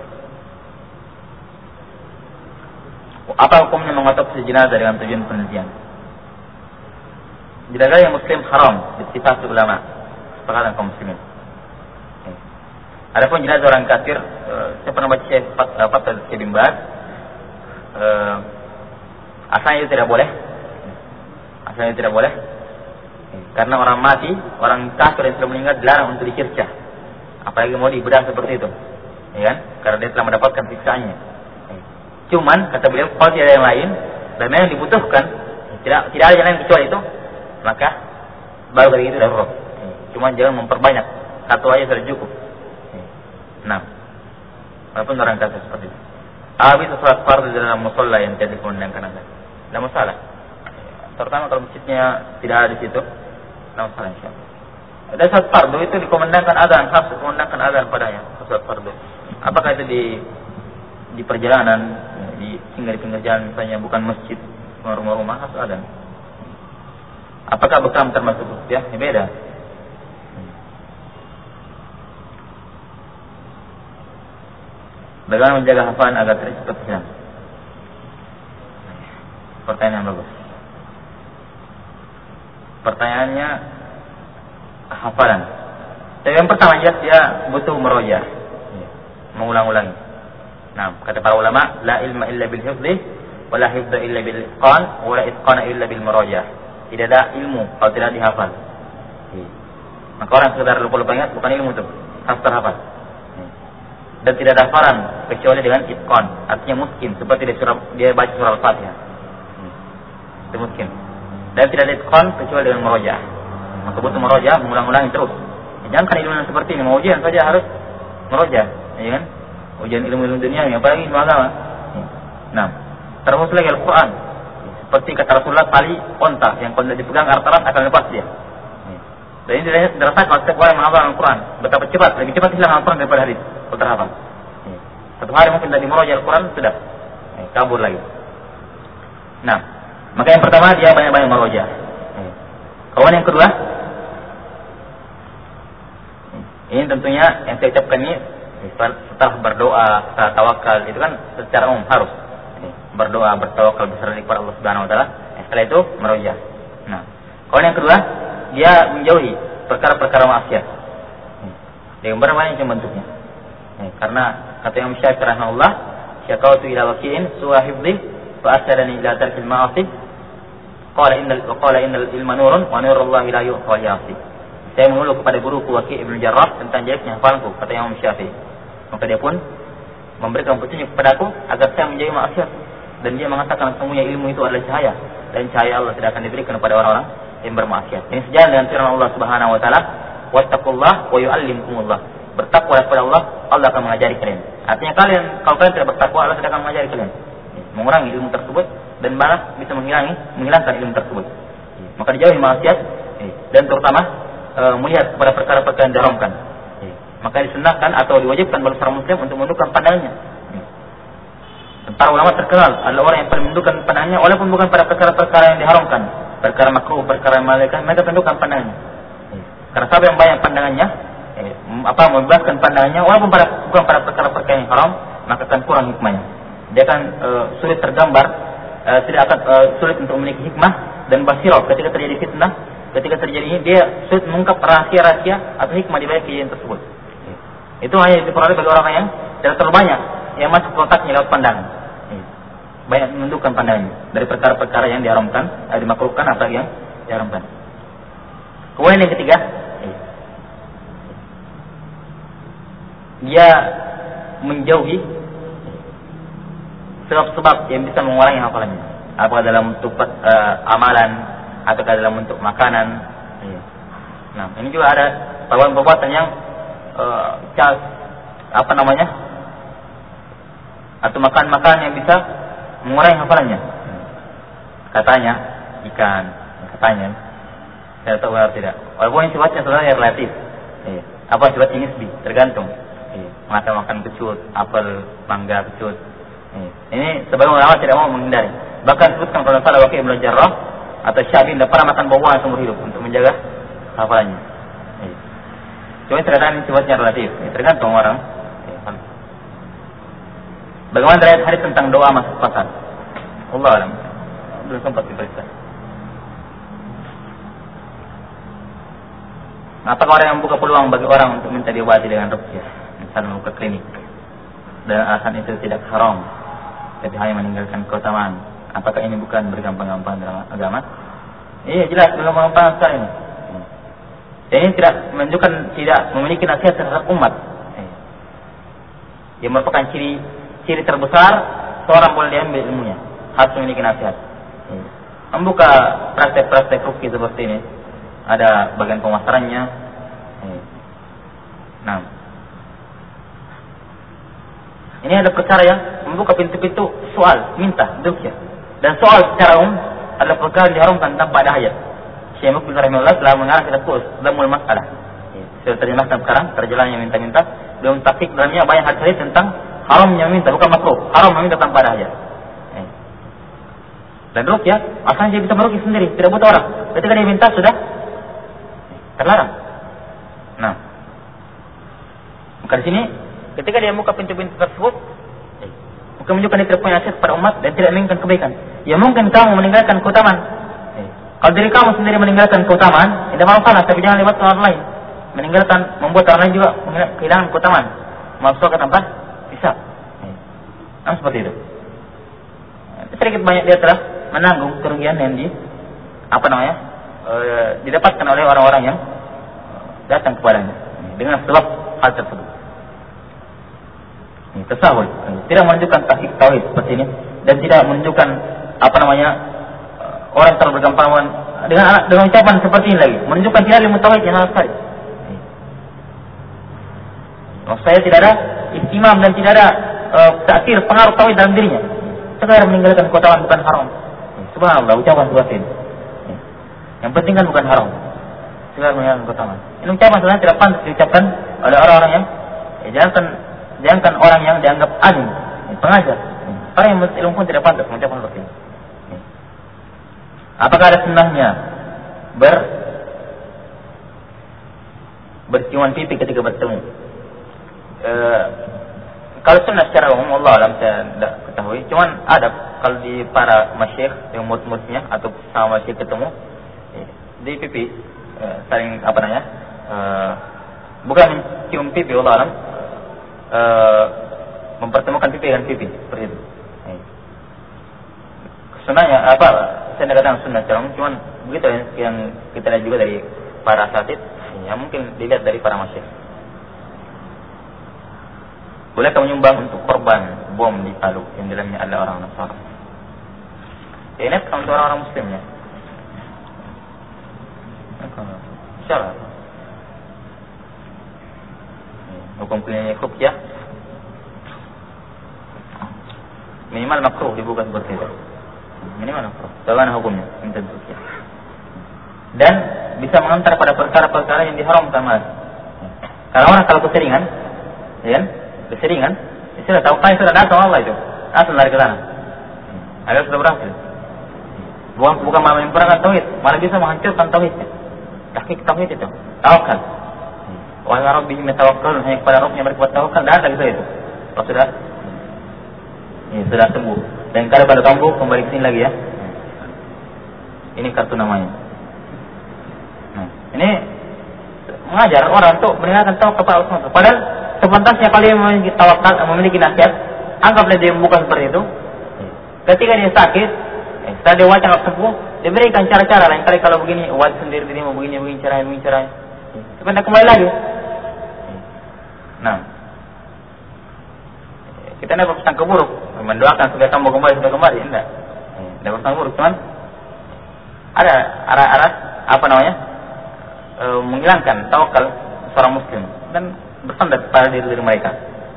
Apa hukumnya mengotopsi jenazah dengan tujuan penelitian? Jenazah yang muslim haram dittifaq ulama, sepakatan kaum muslimin. Adapun jenazah orang kafir, saya pernah baca Syekh bin Baz, asalnya itu tidak boleh. Asalnya tidak boleh. Karena orang mati, orang kafir yang sudah meninggal dilarang untuk dikircah. Apalagi mau dibedah seperti itu, ya kan? Karena dia telah mendapatkan siksaannya. Cuman kata beliau, kalau tidak ada yang lain dan memang dibutuhkan, tidak ada yang lain kecuali itu, maka baru dari itu darurat. Cuman jangan memperbanyak, satu aja sudah cukup. Nah, walaupun orang kafir seperti itu. Habis sholat fardu di dalam musola yang tidak dikumandangkan azan, tidak masalah. Terutama kalau masjidnya tidak ada di situ, tidak masalah insyaallah. Dan sholat fardu itu dikumandangkan azan, harus dikumandangkan azan padanya. Sholat fardu. Apakah itu di perjalanan, di pinggir jalan misalnya, bukan masjid, rumah-rumah, harus azan. Apakah bekam termasuk ya? Beda. Bagaimana menjaga hafalan agar cepat hilang? Pertanyaan yang bagus. Pertanyaannya hafalan. Tapi yang pertama jelas dia butuh merojah, mengulang-ulangi. Nah, kata para ulama, la ilma illa bil hifdhi, wa la hifdha illa bil itqan, wa la itqana illa bil merojah. Tidak ada ilmu kalau tidak dihafal. Maka orang sekedar lupa-lupa ingat bukan ilmu itu, harus terhafal. Dan tidak ada hafalan kecuali dengan itqan, artinya muskin, seperti dia baca surah Al-Fatihah. Itu muskin. Dan tidak ada itqan kecuali dengan merojah. Maka butuh merojah, mengulang-ulangi terus. Jangan kan ilmu seperti ini, mau ujian saja harus merojah, ya kan? Ujian ilmu dunia, apalagi ilmu agama. Nah, terus lagi Al-Quran. Seperti kata Rasulullah, tali onta yang kalau dipegang erat-erat akan lepas dia. Dan ini dirasakan setiap orang menghafal Al-Quran. Betapa cepat, lebih cepat hilang Al-Quran daripada hadis. Kalau terhafal. Satu hari mungkin dari merojah Al-Quran sudah kabur lagi. Nah, maka yang pertama dia banyak-banyak merojah. Kawan yang kedua, ini tentunya yang saya ucapkan ini setelah berdoa, setelah tawakal, itu kan secara umum harus berdoa, bertawakal, berserah kepada Allah Subhanahu wa taala. Setelah itu merojah. Nah, kawan yang kedua, dia menjauhi perkara-perkara maksiat. Dengan berbagai macam bentuknya. Karena kata Imam Syafi'i rahimahullah, syakautu ila waki'in su'a hifdhi fa asyadani ila tarkil ma'asi. Qala innal ilma nurun wa nurullahi la yu'ta wa ya'si. Saya mengeluh kepada guruku Waki' Ibnu Jarrah tentang jeleknya hafalanku, kata Imam Syafi'i. Maka dia pun memberikan petunjuk kepadaku agar saya menjauhi maksiat. Dan dia mengatakan semuanya ilmu itu adalah cahaya, dan cahaya Allah tidak akan diberikan kepada orang-orang yang bermaksiat. Ini sejalan dengan firman Allah Subhanahu wa taala, "Wattaqullah wa yu'allimkumullah." Bertakwa kepada Allah, Allah akan mengajari kalian. Artinya kalau kalian tidak bertakwa, Allah tidak akan mengajari kalian. Mengurangi ilmu tersebut dan malah bisa menghilangkan ilmu tersebut. Maka dijauhi maksiat dan terutama melihat kepada perkara-perkara yang diharamkan. Maka disunahkan atau diwajibkan bagi seorang muslim untuk menundukkan pandangannya. Para ulama terkenal adalah orang yang paling menundukkan pandangannya walaupun bukan pada perkara-perkara yang diharamkan, perkara makruh, perkara yang malaikat, mereka tundukkan pandangannya. Karena siapa yang banyak pandangannya, membebaskan pandangannya walaupun bukan pada perkara-perkara yang haram, maka akan kurang hikmahnya. Dia akan sulit tergambar, tidak akan sulit untuk memiliki hikmah dan basirah ketika terjadi fitnah, ketika terjadi ini dia sulit mengungkap rahasia-rahasia atau hikmah di balik kejadian tersebut. Itu hanya diperoleh bagi orang yang tidak terlalu banyak yang masuk kontaknya lewat pandangan. banyak menundukkan pandangannya dari perkara-perkara yang diharamkan, dimakruhkan atau yang diharamkan. Kemudian yang ketiga, dia menjauhi sebab-sebab yang bisa mengurangi hafalannya, apakah dalam bentuk amalan ataukah dalam bentuk makanan. Nah, ini juga ada perbuatan yang atau makan yang bisa mengurangi hafalannya. Katanya ikan, katanya saya tahu benar tidak. Walaupun sifatnya sebenarnya relatif. Apa sifatnya nisbi, tergantung. Makan kecut, apel, mangga kecut. Ini sebagian ulama tidak mau menghindari. Bahkan sebutkan kalau salah Waqi' bin Jarrah atau Syafi'i tidak pernah makan buah-buahan seumur hidup untuk menjaga hafalannya. Cuma terkadang ini sifatnya relatif, tergantung orang. Bagaimana riwayat hadis tentang doa masuk pasar? Allah alam. Belum sempat diperiksa. Apakah orang yang membuka peluang bagi orang untuk minta diobati dengan ruqyah, misalnya membuka klinik, dan alasan itu tidak haram, tapi hanya meninggalkan keutamaan? Apakah ini bukan bergampang-gampang dalam agama? Iya, jelas bergampang-gampang sekali ini. Dan ini tidak menunjukkan tidak memiliki nasihat terhadap umat. Yang merupakan ciri terbesar seorang boleh diambil ilmunya, harus memiliki nasihat. Membuka praktek-praktek ruqyah seperti ini, ada bagian pemasarannya. Nah, ini ada perkara yang membuka pintu-pintu soal, minta, ruqyah. Dan soal secara umum adalah perkara yang diharamkan tanpa ada ayat. Syekh Mukbil rahimahullah telah mengarang kitab khusus Dhammul Mas'alah. Sudah terjemahkan sekarang, terjemahnya minta-minta. Belum taksik dalamnya banyak hadis tentang haramnya minta, bukan makruh. Haram meminta tanpa ada ayat. Dan ruqyah, asalnya dia bisa meruqyah sendiri, tidak butuh orang. Ketika dia minta sudah terlarang. Nah, maka di sini ketika dia buka pintu-pintu tersebut, bukan menunjukkan dia tidak punya nasihat pada umat dan tidak menginginkan kebaikan. Ya mungkin kamu meninggalkan keutamaan. Kalau diri kamu sendiri meninggalkan keutamaan, tidak masalah, tapi jangan lewat orang lain. Meninggalkan, membuat orang lain juga kehilangan keutamaan. Masuk ke tempat hisab. Nah, seperti itu. Sedikit banyak dia telah menanggung kerugian yang didapatkan oleh orang-orang yang datang kepadanya dengan sebab hal tersebut. Tasawuf tidak menunjukkan tahqiq tauhid seperti ini, dan tidak menunjukkan orang terlalu bergampang dengan ucapan seperti ini lagi, menunjukkan tidak ilmu tauhid yang sama sekali. Saya tidak ada istimam dan tidak ada ta'thir pengaruh tauhid dalam dirinya. Sekarang meninggalkan keutamaan bukan haram. Subhanallah, ucapan seperti ini. Yang penting kan bukan haram. Sekarang meninggalkan keutamaan. Ini ucapan sebenarnya tidak pantas diucapkan oleh orang-orang yang jangankan orang yang dianggap alim, pengajar. Orang yang ilmu pun tidak pantas mengucapkan seperti ini. Apakah ada sunnahnya berciuman pipi ketika bertemu? Kalau sunnah secara umum Allah alam saya tidak ketahui. Cuman ada kalau di para masyayikh yang murid-muridnya atau sama masyayikh ketemu di pipi saling bukan mencium pipi Allah alam, mempertemukan pipi dengan pipi seperti itu. Sunnahnya saya tidak katakan sunnah secara umum, cuman begitu yang kita lihat juga dari para asatid, yang mungkin dilihat dari para masyayikh. Bolehkah menyumbang untuk korban bom di Palu yang dalamnya ada orang Nasrani? Ya, ini untuk orang-orang Muslimnya. Insyaallah. Hukum klinik ruqyah minimal makruh dibuka seperti itu. Minimal makruh. Bagaimana hukumnya? Minta ruqyah. Dan bisa mengantar pada perkara-perkara yang diharamkan mas. Karena orang kalau keseringan, ya kan? Keseringan, sudah tahu kan sudah datang Allah itu, asal lari ke sana. Agar sudah berhasil. Bukan malah menyempurnakan tauhid, malah bisa menghancurkan tauhidnya. Tahqiq tauhid itu, tawakal. Wa ala rabbihim yatawakkalun, hanya kepada Rabbnya mereka bertawakal, dan ada gitu itu. Kalau sudah sembuh. Dan kalau pada kambuh kembali ke sini lagi ya. Ini kartu namanya. Nah, ini mengajar orang untuk meninggalkan tawakal kepada Allah. Padahal sepantasnya kalau dia memiliki tawakal, memiliki nasihat, anggaplah dia membuka seperti itu. Ketika dia sakit, setelah dia wajah sembuh, diberikan cara-cara lain kali kalau begini, wajah sendiri dirimu begini caranya. Supaya kembali lagi. Nah, kita tidak berpesan keburuk, mendoakan supaya kamu kembali, enggak. Tidak berpesan buruk, cuman ada arah apa namanya, menghilangkan tawakal seorang muslim dan bersandar pada diri mereka.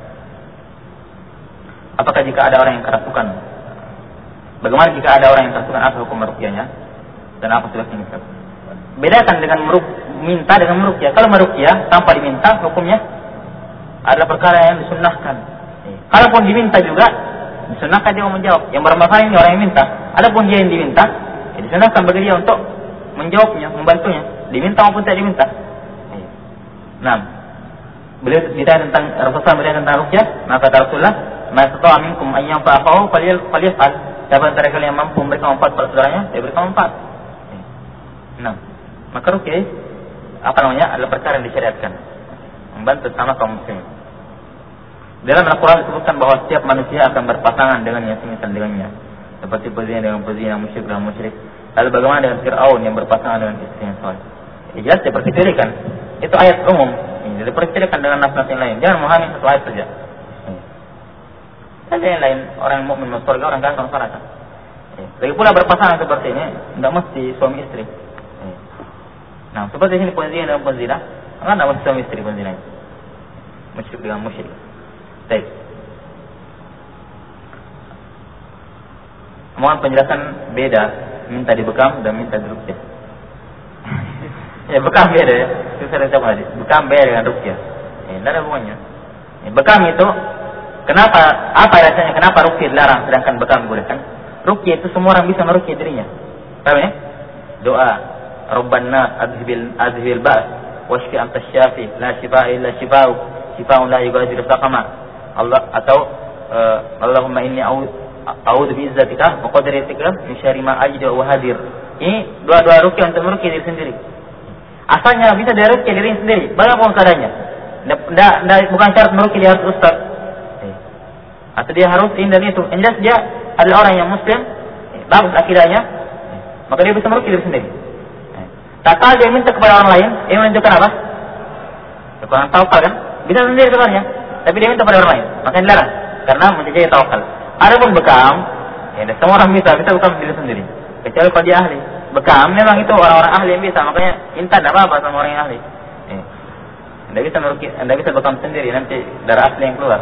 Apakah jika ada orang yang kerasukan? Bagaimana jika ada orang yang kerasukan? Apa hukum meruqyahnya? Dan apa sebabnya? Bedakan dengan minta dengan meruqyah. Kalau meruqyah tanpa diminta, hukumnya adalah perkara yang disunnahkan. Kalaupun diminta juga, disunnahkan dia menjawab. Yang bermasalah ini orang yang minta. Adapun dia yang diminta, disunnahkan bagi dia untuk menjawabnya, membantunya. Diminta maupun tidak diminta. Nah, beliau ditanya tentang Rasulullah bertanya tentang ruqyah, maka kata Rasulullah, "Ma tata'a minkum an yanfa'ahu falyaf'al." Siapa antara kalian yang mampu memberikan manfaat pada saudaranya, dia berikan manfaat. Nah, maka ruqyah adalah perkara yang disyariatkan, membantu sama kaum muslimin. Dalam Al-Quran disebutkan bahwa setiap manusia akan berpasangan dengan yang semisal dengannya, seperti pezina dengan pezina, musyrik dengan musyrik. Lalu bagaimana dengan Fir'aun yang berpasangan dengan istri yang saleh? Jelas diperkecilkan. Itu ayat umum. Diperkecilkan dengan nas-nas yang lain. Jangan memahami satu ayat saja. Ada yang lain, orang mukmin masuk surga, orang kafir masuk neraka. Lagi pula berpasangan seperti ini tidak mesti suami istri. Nah, seperti ini pezina dengan pezina, tidak mesti suami istri pezina. Musyrik dengan musyrik. Baik. Mohon penjelasan beda minta dibekam dan minta diruqyah. Ya bekam beda ya. Itu saya ucapkan tadi. Bekam beda dengan ruqyah. Tidak ada hubungannya. Bekam itu kenapa? Apa rasanya? Kenapa ruqyah dilarang sedangkan bekam dibolehkan? Ruqyah itu semua orang bisa meruqyah dirinya. Paham ya? Doa, Rabbana adhibil ba's washfi anta syafi la shifaa illa shifaa'uk shifaa'un la yughadiru saqama. Allah atau Allahumma inni a'udzu bi'izzatika wa qadratika min syarri ma ajidu wa hadir. Ini doa-doa ruqyah untuk meruqyah diri sendiri. Asalnya bisa dari ruqyah diri sendiri, bagaimanapun keadaannya. Bukan syarat meruqyah dia harus ustaz. Atau dia harus ini dan itu. Jelas dia adalah orang yang muslim, bagus akidahnya, maka dia bisa meruqyah diri sendiri. Tak kala dia minta kepada orang lain, ini menunjukkan apa? Kurang tawakal kan? Bisa sendiri sebenarnya, tapi dia minta pada orang lain, maka dilarang karena menjadi tawakal. Adapun bekam, semua orang bisa bekam diri sendiri, kecuali kalau dia ahli. Bekam memang itu orang-orang ahli yang bisa, makanya intan tidak apa-apa sama orang yang ahli. Anda bisa meruqyah, Anda bisa bekam sendiri, nanti darah asli yang keluar.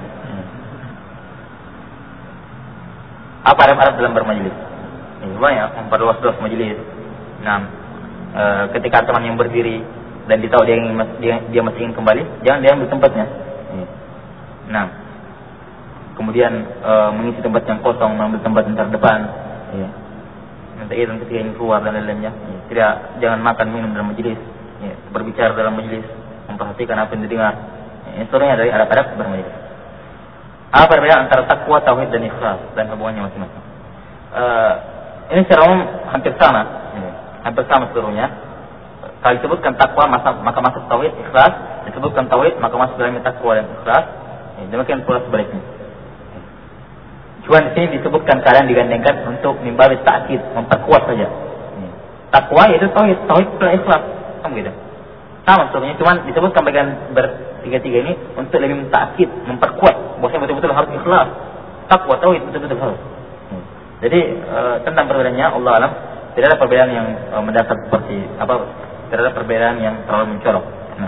Apa adab-adab dalam bermajelis? Banyak, memperluas majelis. Nah, ketika teman yang berdiri dan ditahu dia masih ingin kembali, jangan dia ambil tempatnya. Nah, kemudian mengisi tempat yang kosong, mengambil tempat yang terdepan. Nanti ketika ingin keluar dan lain-lainnya. Jangan makan minum dalam majelis. Berbicara dalam majelis, memperhatikan apa yang didengar. Instruksinya dari adab-adab bermajelis. Apa perbedaan antara takwa, tauhid dan ikhlas dan hubungannya masing-masing? Ini secara umum hampir sama seluruhnya. Kalau disebutkan takwa maka masuk tauhid, ikhlas. Disebutkan tauhid maka masuk dalamnya takwa dan ikhlas. Demikian pula sebaliknya. Cuma di sini disebutkan kalian digandengkan untuk mimbabi ta'kid, memperkuat saja. Takwa itu tauhid pula ikhlas, kan begitu. Sama sebenarnya, cuma disebutkan bagian bertiga-tiga ini untuk lebih mentakid, memperkuat. Bahwasanya betul-betul harus ikhlas. Takwa, tauhid betul-betul harus. Jadi tentang perbedaannya, Allah alam, tidak ada perbedaan yang mendasar seperti apa, tidak ada perbedaan yang terlalu mencolok. Nah,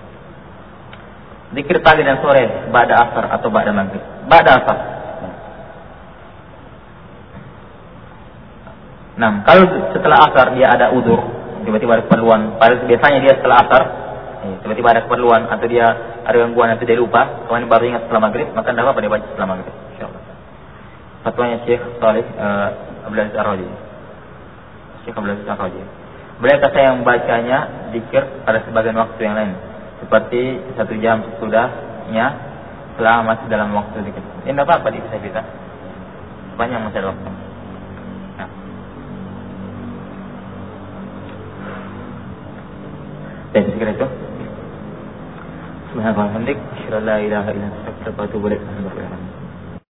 zikir pagi dan sore, ba'da asar atau ba'da maghrib. Ba'da asar. Nah, kalau setelah asar dia ada udzur, tiba-tiba ada keperluan, padahal biasanya dia setelah asar, tiba-tiba ada keperluan atau dia ada gangguan atau dia lupa, kemudian baru ingat setelah maghrib, maka tidak apa-apa dia baca setelah maghrib. Insyaallah. Fatwanya Syekh Saleh Abdul Aziz Ar-Raji. Syekh Abdul Aziz Ar-Raji. Boleh kata yang bacanya zikir pada sebagian waktu yang lain, seperti 1 jam sesudahnya selama masih dalam waktu zikir. Ini tidak apa-apa bisa kita. Sepanjang masih ada waktu. Dan sekira itu Subhanallah, alhamdulillah, la ilaha illa anta, astaghfiruka wa atubu ilaik.